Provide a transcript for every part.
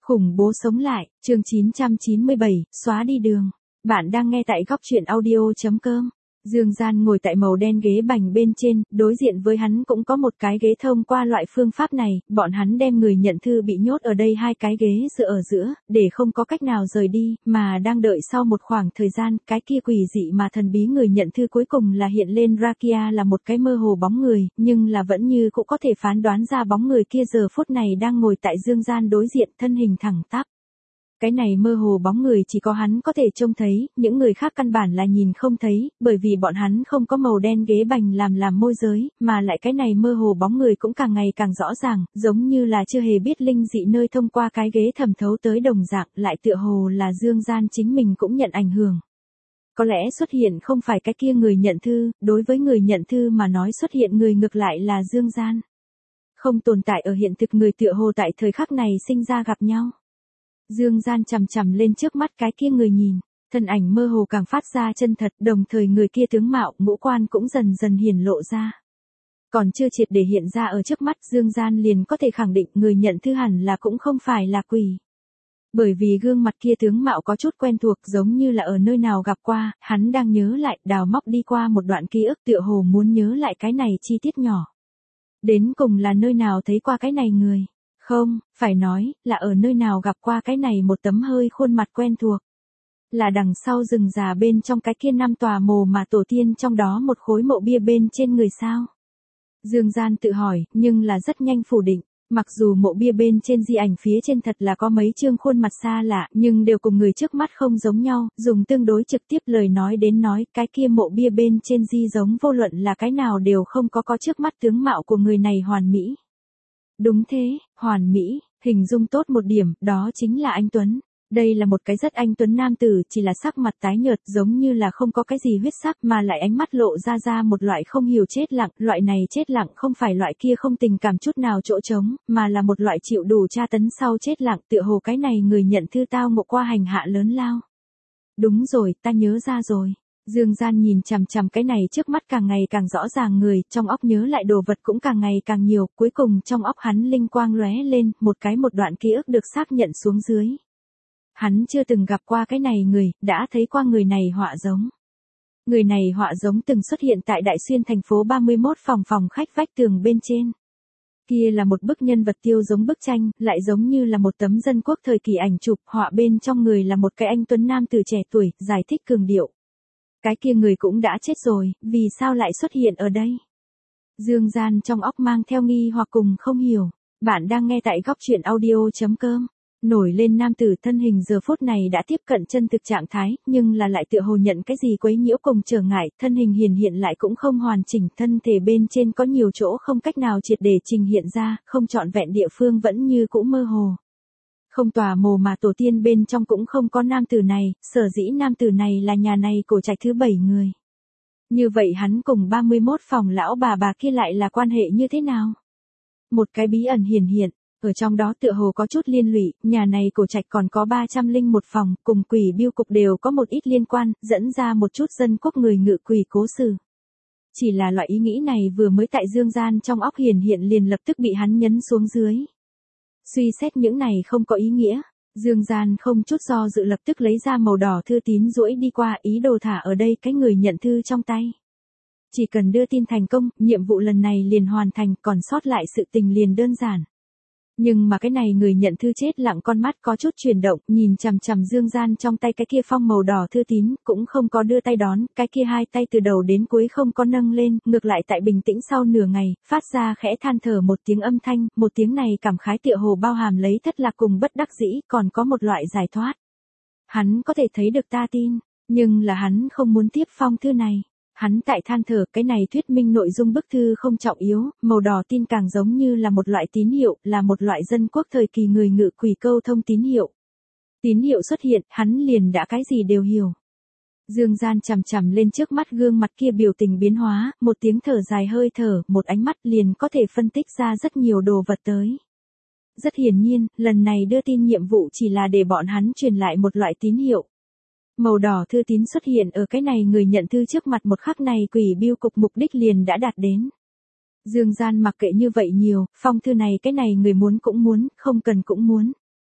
Khủng bố sống lại, chương 997, xóa đi đường. Bạn đang nghe tại góc truyện audio.com. Dương Gian ngồi tại màu đen ghế bành bên trên, đối diện với hắn cũng có một cái ghế thông qua loại phương pháp này, bọn hắn đem người nhận thư bị nhốt ở đây hai cái ghế dựa ở giữa, để không có cách nào rời đi, mà đang đợi sau một khoảng thời gian, cái kia quỷ dị mà thần bí người nhận thư cuối cùng là hiện lên ra kia là một cái mơ hồ bóng người, nhưng là vẫn như cũng có thể phán đoán ra bóng người kia giờ phút này đang ngồi tại Dương Gian đối diện, thân hình thẳng tắp. Cái này mơ hồ bóng người chỉ có hắn có thể trông thấy, những người khác căn bản là nhìn không thấy, bởi vì bọn hắn không có màu đen ghế bành làm môi giới, mà lại cái này mơ hồ bóng người cũng càng ngày càng rõ ràng, giống như là chưa hề biết linh dị nơi thông qua cái ghế thẩm thấu tới đồng dạng, lại tựa hồ là Dương Gian chính mình cũng nhận ảnh hưởng. Có lẽ xuất hiện không phải cái kia người nhận thư, đối với người nhận thư mà nói xuất hiện người ngược lại là Dương Gian. Không tồn tại ở hiện thực người tựa hồ tại thời khắc này sinh ra gặp nhau. Dương Gian chằm chằm lên trước mắt cái kia người nhìn, thân ảnh mơ hồ càng phát ra chân thật, đồng thời người kia tướng mạo, ngũ quan cũng dần dần hiển lộ ra. Còn chưa triệt để hiện ra ở trước mắt, Dương Gian liền có thể khẳng định người nhận thư hẳn là cũng không phải là quỷ. Bởi vì gương mặt kia tướng mạo có chút quen thuộc, giống như là ở nơi nào gặp qua, hắn đang nhớ lại, đào móc đi qua một đoạn ký ức, tựa hồ muốn nhớ lại cái này chi tiết nhỏ. Đến cùng là nơi nào thấy qua cái này người? Không, phải nói, là ở nơi nào gặp qua cái này một tấm hơi khuôn mặt quen thuộc. Là đằng sau rừng già bên trong cái kia 5 tòa mồ mà tổ tiên trong đó một khối mộ bia bên trên người sao? Dương Gian tự hỏi, nhưng là rất nhanh phủ định. Mặc dù mộ bia bên trên di ảnh phía trên thật là có mấy chương khuôn mặt xa lạ, nhưng đều cùng người trước mắt không giống nhau, dùng tương đối trực tiếp lời nói đến nói, cái kia mộ bia bên trên di giống vô luận là cái nào đều không có trước mắt tướng mạo của người này hoàn mỹ. Đúng thế, hoàn mỹ, hình dung tốt một điểm, đó chính là anh Tuấn. Đây là một cái rất anh Tuấn nam tử, chỉ là sắc mặt tái nhợt giống như là không có cái gì huyết sắc mà lại ánh mắt lộ ra một loại không hiểu chết lặng. Loại này chết lặng không phải loại kia không tình cảm chút nào chỗ trống, mà là một loại chịu đủ tra tấn sau chết lặng, tựa hồ cái này người nhận thư tao ngộ qua hành hạ lớn lao. Đúng rồi, ta nhớ ra rồi. Dương Gian nhìn chằm chằm cái này trước mắt càng ngày càng rõ ràng người, trong óc nhớ lại đồ vật cũng càng ngày càng nhiều, cuối cùng trong óc hắn linh quang lóe lên, một đoạn ký ức được xác nhận xuống dưới. Hắn chưa từng gặp qua cái này người, đã thấy qua người này họa giống. Người này họa giống từng xuất hiện tại Đại Xuyên thành phố 31 phòng khách vách tường bên trên. Kia là một bức nhân vật tiêu giống bức tranh, lại giống như là một tấm dân quốc thời kỳ ảnh chụp, họa bên trong người là một cái anh tuấn nam tử trẻ tuổi, giải thích cường điệu. Cái kia người cũng đã chết rồi, vì sao lại xuất hiện ở đây? Dương Gian trong óc mang theo nghi hoặc cùng không hiểu. Bạn đang nghe tại góc truyện audio.com. Nổi lên nam tử thân hình giờ phút này đã tiếp cận chân thực trạng thái, nhưng là lại tựa hồ nhận cái gì quấy nhiễu cùng trở ngại, thân hình hiện lại cũng không hoàn chỉnh, thân thể bên trên có nhiều chỗ không cách nào triệt để trình hiện ra, không trọn vẹn địa phương vẫn như cũ mơ hồ. Không tòa mồ mà tổ tiên bên trong cũng không có nam tử này, sở dĩ nam tử này là nhà này cổ trạch thứ 7 người. Như vậy hắn cùng 31 phòng lão bà kia lại là quan hệ như thế nào? Một cái bí ẩn hiện, ở trong đó tựa hồ có chút liên lụy, nhà này cổ trạch còn có 301 phòng, cùng quỷ biêu cục đều có một ít liên quan, dẫn ra một chút dân quốc người ngự quỷ cố sự. Chỉ là loại ý nghĩ này vừa mới tại Dương Gian trong óc hiện liền lập tức bị hắn nhấn xuống dưới. Suy xét những này không có ý nghĩa, Dương Gian không chút do dự lập tức lấy ra màu đỏ thư tín duỗi đi qua, ý đồ thả ở đây cái người nhận thư trong tay. Chỉ cần đưa tin thành công, nhiệm vụ lần này liền hoàn thành, còn sót lại sự tình liền đơn giản. Nhưng mà cái này người nhận thư chết lặng, con mắt có chút chuyển động, nhìn chằm chằm Dương Gian trong tay cái kia phong màu đỏ thư tín, cũng không có đưa tay đón, cái kia hai tay từ đầu đến cuối không có nâng lên, ngược lại tại bình tĩnh sau nửa ngày, phát ra khẽ than thở một tiếng âm thanh, một tiếng này cảm khái tựa hồ bao hàm lấy thất lạc cùng bất đắc dĩ, còn có một loại giải thoát. Hắn có thể thấy được ta tin, nhưng là hắn không muốn tiếp phong thư này. Hắn tại than thở, cái này thuyết minh nội dung bức thư không trọng yếu, màu đỏ tin càng giống như là một loại tín hiệu, là một loại dân quốc thời kỳ người ngự quỷ câu thông tín hiệu. Tín hiệu xuất hiện, hắn liền đã cái gì đều hiểu. Dương Gian chằm chằm lên trước mắt gương mặt kia biểu tình biến hóa, một tiếng thở dài hơi thở, một ánh mắt liền có thể phân tích ra rất nhiều đồ vật tới. Rất hiển nhiên, lần này đưa tin nhiệm vụ chỉ là để bọn hắn truyền lại một loại tín hiệu. Màu đỏ thư tín xuất hiện ở cái này người nhận thư trước mặt một khắc này, quỷ biêu cục mục đích liền đã đạt đến. Dương Gian mặc kệ như vậy nhiều, phong thư này cái này người muốn cũng muốn, không cần cũng muốn.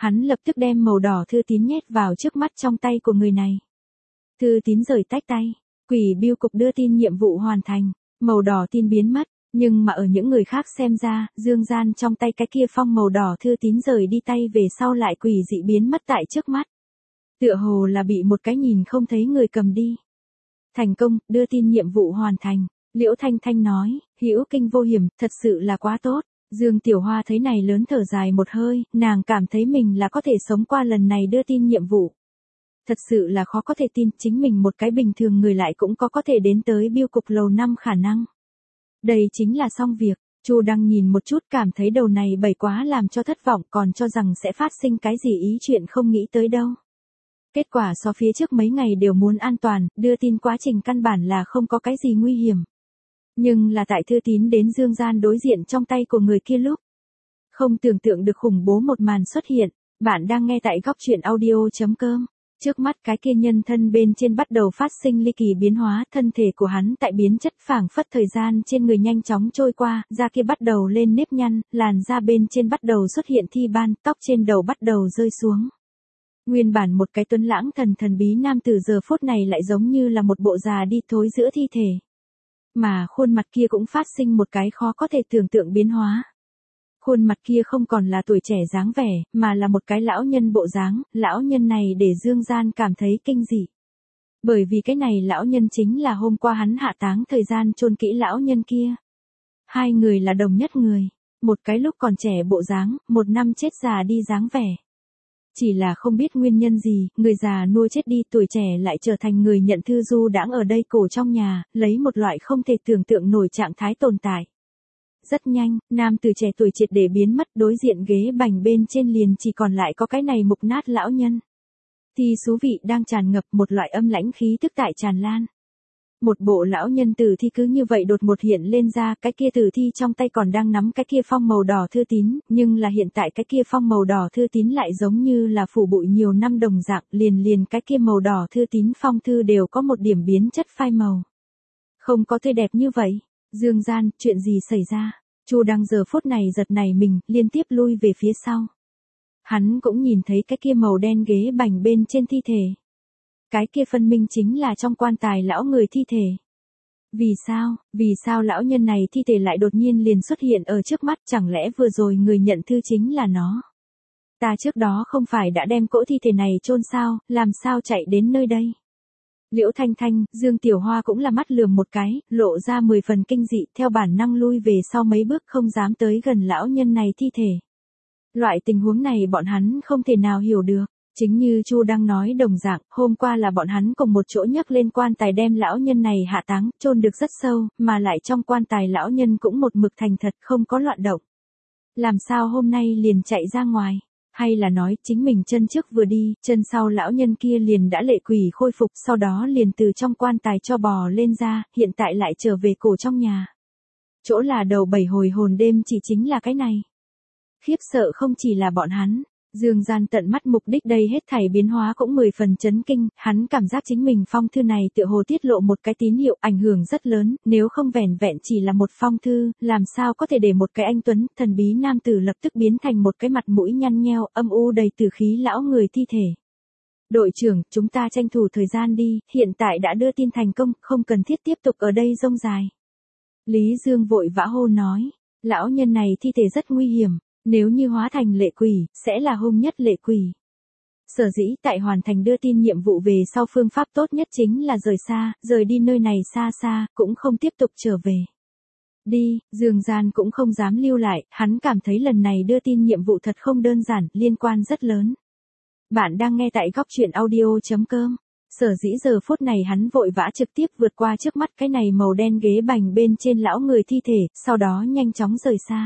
Hắn lập tức đem màu đỏ thư tín nhét vào trước mắt trong tay của người này. Thư tín rời tách tay, quỷ bưu cục đưa tin nhiệm vụ hoàn thành, màu đỏ tin biến mất, nhưng mà ở những người khác xem ra, Dương Gian trong tay cái kia phong màu đỏ thư tín rời đi tay về sau lại quỷ dị biến mất tại trước mắt. Tựa hồ là bị một cái nhìn không thấy người cầm đi. Thành công, đưa tin nhiệm vụ hoàn thành, Liễu Thanh Thanh nói, hữu kinh vô hiểm, thật sự là quá tốt. Dương Tiểu Hoa thấy này lớn thở dài một hơi, nàng cảm thấy mình là có thể sống qua lần này đưa tin nhiệm vụ. Thật sự là khó có thể tin chính mình một cái bình thường người lại cũng có thể đến tới bưu cục lầu 5 khả năng. Đây chính là xong việc, Chu Đăng nhìn một chút cảm thấy đầu này bầy quá làm cho thất vọng còn cho rằng sẽ phát sinh cái gì ý chuyện không nghĩ tới đâu. Kết quả so phía trước mấy ngày đều muốn an toàn, đưa tin quá trình căn bản là không có cái gì nguy hiểm. Nhưng là tại thư tín đến Dương Gian đối diện trong tay của người kia lúc. Không tưởng tượng được khủng bố một màn xuất hiện, bạn đang nghe tại góc truyện audio.com. Trước mắt cái kia nhân thân bên trên bắt đầu phát sinh ly kỳ biến hóa, thân thể của hắn tại biến chất phảng phất thời gian trên người nhanh chóng trôi qua, da kia bắt đầu lên nếp nhăn, làn da bên trên bắt đầu xuất hiện thi ban, tóc trên đầu bắt đầu rơi xuống. Nguyên bản một cái tuấn lãng thần bí nam từ giờ phút này lại giống như là một bộ già đi thối giữa thi thể. Mà khuôn mặt kia cũng phát sinh một cái khó có thể tưởng tượng biến hóa. Khuôn mặt kia không còn là tuổi trẻ dáng vẻ, mà là một cái lão nhân bộ dáng, lão nhân này để Dương Gian cảm thấy kinh dị. Bởi vì cái này lão nhân chính là hôm qua hắn hạ táng thời gian chôn kỹ lão nhân kia. Hai người là đồng nhất người, một cái lúc còn trẻ bộ dáng, một năm chết già đi dáng vẻ. Chỉ là không biết nguyên nhân gì, người già nuôi chết đi tuổi trẻ lại trở thành người nhận thư du đãng ở đây cổ trong nhà, lấy một loại không thể tưởng tượng nổi trạng thái tồn tại. Rất nhanh, nam từ trẻ tuổi triệt để biến mất đối diện ghế bành bên trên liền chỉ còn lại có cái này mục nát lão nhân. Thì xú vị đang tràn ngập một loại âm lãnh khí tức tại tràn lan. Một bộ lão nhân tử thi cứ như vậy đột một hiện lên ra, cái kia tử thi trong tay còn đang nắm cái kia phong màu đỏ thư tín, nhưng là hiện tại cái kia phong màu đỏ thư tín lại giống như là phủ bụi nhiều năm đồng dạng, liền cái kia màu đỏ thư tín phong thư đều có một điểm biến chất phai màu. Không có tươi đẹp như vậy. Dương Gian, chuyện gì xảy ra? Chu Đăng giờ phút này giật nảy mình, liên tiếp lui về phía sau. Hắn cũng nhìn thấy cái kia màu đen ghế bành bên trên thi thể. Cái kia phân minh chính là trong quan tài lão người thi thể. Vì sao lão nhân này thi thể lại đột nhiên liền xuất hiện ở trước mắt, chẳng lẽ vừa rồi người nhận thư chính là nó? Ta trước đó không phải đã đem cỗ thi thể này chôn sao, làm sao chạy đến nơi đây? Liễu Thanh Thanh, Dương Tiểu Hoa cũng là mắt lườm một cái, lộ ra 10 phần kinh dị, theo bản năng lui về sau mấy bước không dám tới gần lão nhân này thi thể. Loại tình huống này bọn hắn không thể nào hiểu được. Chính như Chu đang nói đồng dạng, hôm qua là bọn hắn cùng một chỗ nhấc lên quan tài đem lão nhân này hạ táng, chôn được rất sâu, mà lại trong quan tài lão nhân cũng một mực thành thật không có loạn động. Làm sao hôm nay liền chạy ra ngoài? Hay là nói chính mình chân trước vừa đi, chân sau lão nhân kia liền đã lệ quỷ khôi phục, sau đó liền từ trong quan tài cho bò lên ra, hiện tại lại trở về cổ trong nhà. Chỗ là đầu 7 hồi hồn đêm chỉ chính là cái này. Khiếp sợ không chỉ là bọn hắn. Dương Gian tận mắt mục đích đây hết thảy biến hóa cũng 10 phần chấn kinh, hắn cảm giác chính mình phong thư này tựa hồ tiết lộ một cái tín hiệu ảnh hưởng rất lớn, nếu không vẻn vẹn chỉ là một phong thư, làm sao có thể để một cái anh tuấn, thần bí nam tử lập tức biến thành một cái mặt mũi nhăn nheo, âm u đầy tử khí lão người thi thể. Đội trưởng, chúng ta tranh thủ thời gian đi, hiện tại đã đưa tin thành công, không cần thiết tiếp tục ở đây rông dài. Lý Dương vội vã hô nói, lão nhân này thi thể rất nguy hiểm. Nếu như hóa thành lệ quỷ, sẽ là hung nhất lệ quỷ. Sở dĩ tại hoàn thành đưa tin nhiệm vụ về sau phương pháp tốt nhất chính là rời xa, rời đi nơi này xa xa, cũng không tiếp tục trở về. Đi, Dương Gian cũng không dám lưu lại, hắn cảm thấy lần này đưa tin nhiệm vụ thật không đơn giản, liên quan rất lớn. Bạn đang nghe tại góc truyện audio.com. Sở dĩ giờ phút này hắn vội vã trực tiếp vượt qua trước mắt cái này màu đen ghế bành bên trên lão người thi thể, sau đó nhanh chóng rời xa.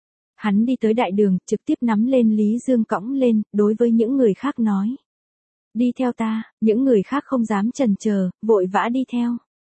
Hắn đi tới đại đường, trực tiếp nắm lên Lý Dương cõng lên, đối với những người khác nói. Đi theo ta, những người khác không dám chần chờ, vội vã đi theo.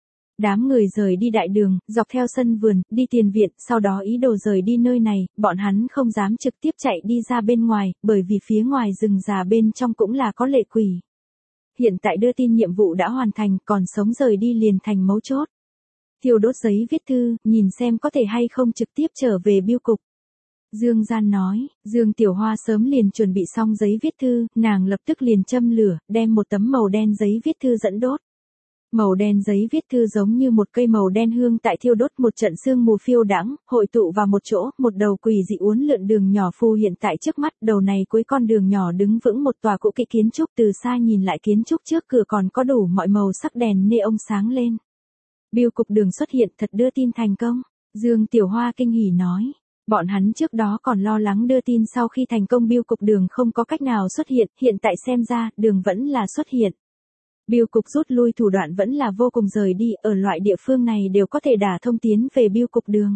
Đám người rời đi đại đường, dọc theo sân vườn, đi tiền viện, sau đó ý đồ rời đi nơi này, bọn hắn không dám trực tiếp chạy đi ra bên ngoài, bởi vì phía ngoài rừng già bên trong cũng là có lệ quỷ. Hiện tại đưa tin nhiệm vụ đã hoàn thành, còn sống rời đi liền thành mấu chốt. Thiêu đốt giấy viết thư, nhìn xem có thể hay không trực tiếp trở về bưu cục. Dương Gian nói, Dương Tiểu Hoa sớm liền chuẩn bị xong giấy viết thư, nàng lập tức liền châm lửa, đem một tấm màu đen giấy viết thư dẫn đốt. Màu đen giấy viết thư giống như một cây màu đen hương tại thiêu đốt, một trận sương mù phiêu đãng, hội tụ vào một chỗ, một đầu quỷ dị uốn lượn đường nhỏ phù hiện tại trước mắt, đầu này cuối con đường nhỏ đứng vững một tòa cũ kỹ kiến trúc, từ xa nhìn lại kiến trúc trước cửa còn có đủ mọi màu sắc đèn neon sáng lên. Bưu cục đường xuất hiện thật đưa tin thành công, Dương Tiểu Hoa kinh hỉ nói. Bọn hắn trước đó còn lo lắng đưa tin sau khi thành công bưu cục đường không có cách nào xuất hiện, hiện tại xem ra, đường vẫn là xuất hiện. Bưu cục rút lui thủ đoạn vẫn là vô cùng rời đi, ở loại địa phương này đều có thể đả thông tiến về bưu cục đường.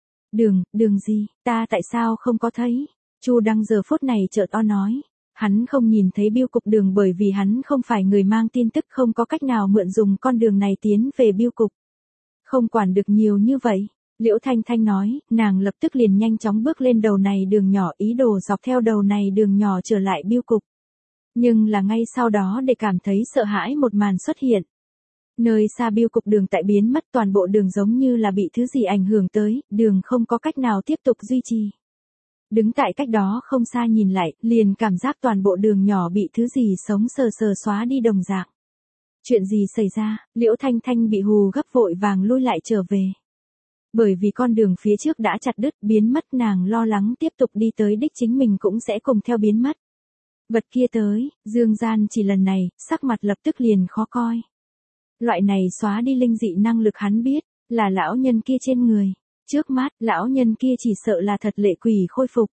Đường gì, ta tại sao không có thấy? Chu Đăng giờ phút này chợt to nói. Hắn không nhìn thấy bưu cục đường bởi vì hắn không phải người mang tin tức, không có cách nào mượn dùng con đường này tiến về bưu cục. Không quản được nhiều như vậy. Liễu Thanh Thanh nói, nàng lập tức liền nhanh chóng bước lên đầu này đường nhỏ, ý đồ dọc theo đầu này đường nhỏ trở lại bưu cục. Nhưng là ngay sau đó để cảm thấy sợ hãi một màn xuất hiện. Nơi xa bưu cục đường tại biến mất, toàn bộ đường giống như là bị thứ gì ảnh hưởng tới, đường không có cách nào tiếp tục duy trì. Đứng tại cách đó không xa nhìn lại, liền cảm giác toàn bộ đường nhỏ bị thứ gì sống sờ sờ xóa đi đồng dạng. Chuyện gì xảy ra, Liễu Thanh Thanh bị hù gấp vội vàng lui lại trở về. Bởi vì con đường phía trước đã chặt đứt, biến mất, nàng lo lắng tiếp tục đi tới đích chính mình cũng sẽ cùng theo biến mất. Vật kia tới, Dương Gian chỉ lần này, sắc mặt lập tức liền khó coi. Loại này xóa đi linh dị năng lực hắn biết, là lão nhân kia trên người. Trước mắt, lão nhân kia chỉ sợ là thật lệ quỷ khôi phục.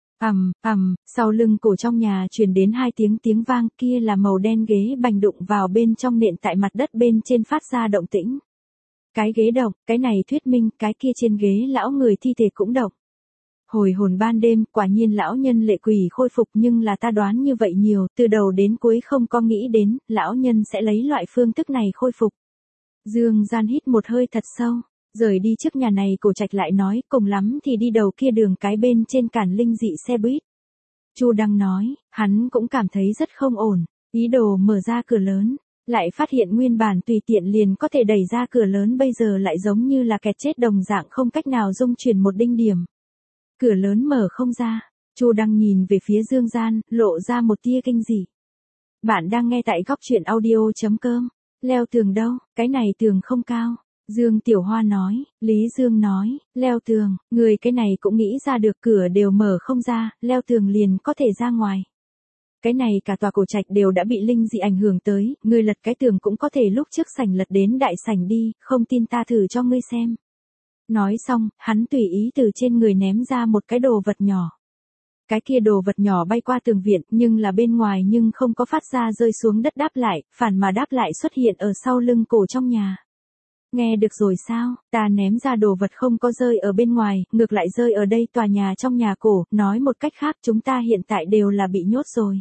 Sau lưng cổ trong nhà truyền đến hai tiếng vang, kia là màu đen ghế bành đụng vào bên trong nện tại mặt đất bên trên phát ra động tĩnh. Cái ghế động, cái này thuyết minh, cái kia trên ghế lão người thi thể cũng động. Hồi hồn ban đêm, quả nhiên lão nhân lệ quỷ khôi phục, nhưng là ta đoán như vậy nhiều, từ đầu đến cuối không có nghĩ đến, lão nhân sẽ lấy loại phương thức này khôi phục. Dương Gian hít một hơi thật sâu, rời đi trước nhà này Cổ Trạch lại nói, cùng lắm thì đi đầu kia đường cái bên trên cản linh dị xe buýt. Chu Đăng nói, hắn cũng cảm thấy rất không ổn, ý đồ mở ra cửa lớn. Lại phát hiện nguyên bản tùy tiện liền có thể đẩy ra cửa lớn bây giờ lại giống như là kẹt chết đồng dạng, không cách nào dung chuyển một đinh điểm. Cửa lớn mở không ra, Chu Đăng nhìn về phía Dương Gian, lộ ra một tia kinh dị. Bạn đang nghe tại góc truyện audio.com, leo tường đâu, cái này tường không cao. Dương Tiểu Hoa nói, Lý Dương nói, leo tường, người cái này cũng nghĩ ra được, cửa đều mở không ra, leo tường liền có thể ra ngoài. Cái này cả tòa Cổ Trạch đều đã bị linh dị ảnh hưởng tới, ngươi lật cái tường cũng có thể lúc trước sảnh lật đến đại sảnh đi, không tin ta thử cho ngươi xem. Nói xong, hắn tùy ý từ trên người ném ra một cái đồ vật nhỏ. Cái kia đồ vật nhỏ bay qua tường viện, nhưng là bên ngoài nhưng không có phát ra rơi xuống đất đáp lại, phản mà đáp lại xuất hiện ở sau lưng cổ trong nhà. Nghe được rồi sao, ta ném ra đồ vật không có rơi ở bên ngoài, ngược lại rơi ở đây tòa nhà trong nhà cổ, nói một cách khác chúng ta hiện tại đều là bị nhốt rồi.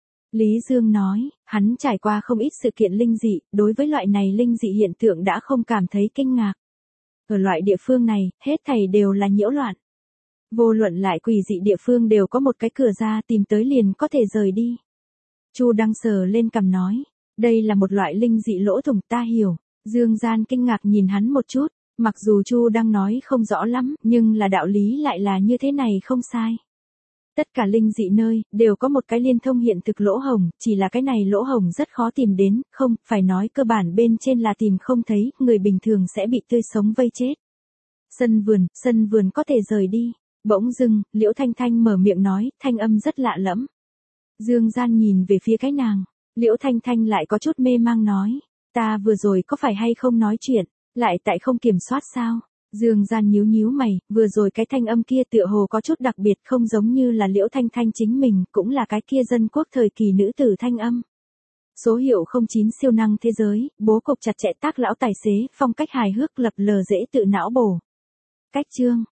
Lý Dương nói, hắn trải qua không ít sự kiện linh dị, đối với loại này linh dị hiện tượng đã không cảm thấy kinh ngạc. Ở loại địa phương này, hết thảy đều là nhiễu loạn. Vô luận lại quỷ dị địa phương đều có một cái cửa ra, tìm tới liền có thể rời đi. Chu Đăng sờ lên cằm nói, đây là một loại linh dị lỗ thủng, ta hiểu. Dương Gian kinh ngạc nhìn hắn một chút, mặc dù Chu Đăng nói không rõ lắm, nhưng là đạo lý lại là như thế này không sai. Tất cả linh dị nơi, đều có một cái liên thông hiện thực lỗ hổng, chỉ là cái này lỗ hổng rất khó tìm đến, không, phải nói cơ bản bên trên là tìm không thấy, người bình thường sẽ bị tươi sống vây chết. Sân vườn có thể rời đi. Bỗng dưng, Liễu Thanh Thanh mở miệng nói, thanh âm rất lạ lẫm. Dương Gian nhìn về phía cái nàng, Liễu Thanh Thanh lại có chút mê mang nói, ta vừa rồi có phải hay không nói chuyện, lại tại không kiểm soát sao? Dương Gian nhíu mày, vừa rồi cái thanh âm kia tựa hồ có chút đặc biệt, không giống như là Liễu Thanh Thanh chính mình, cũng là cái kia dân quốc thời kỳ nữ tử thanh âm. Số hiệu 09 siêu năng thế giới, bố cục chặt chẽ tác lão tài xế, phong cách hài hước lập lờ dễ tự não bổ. Cách chương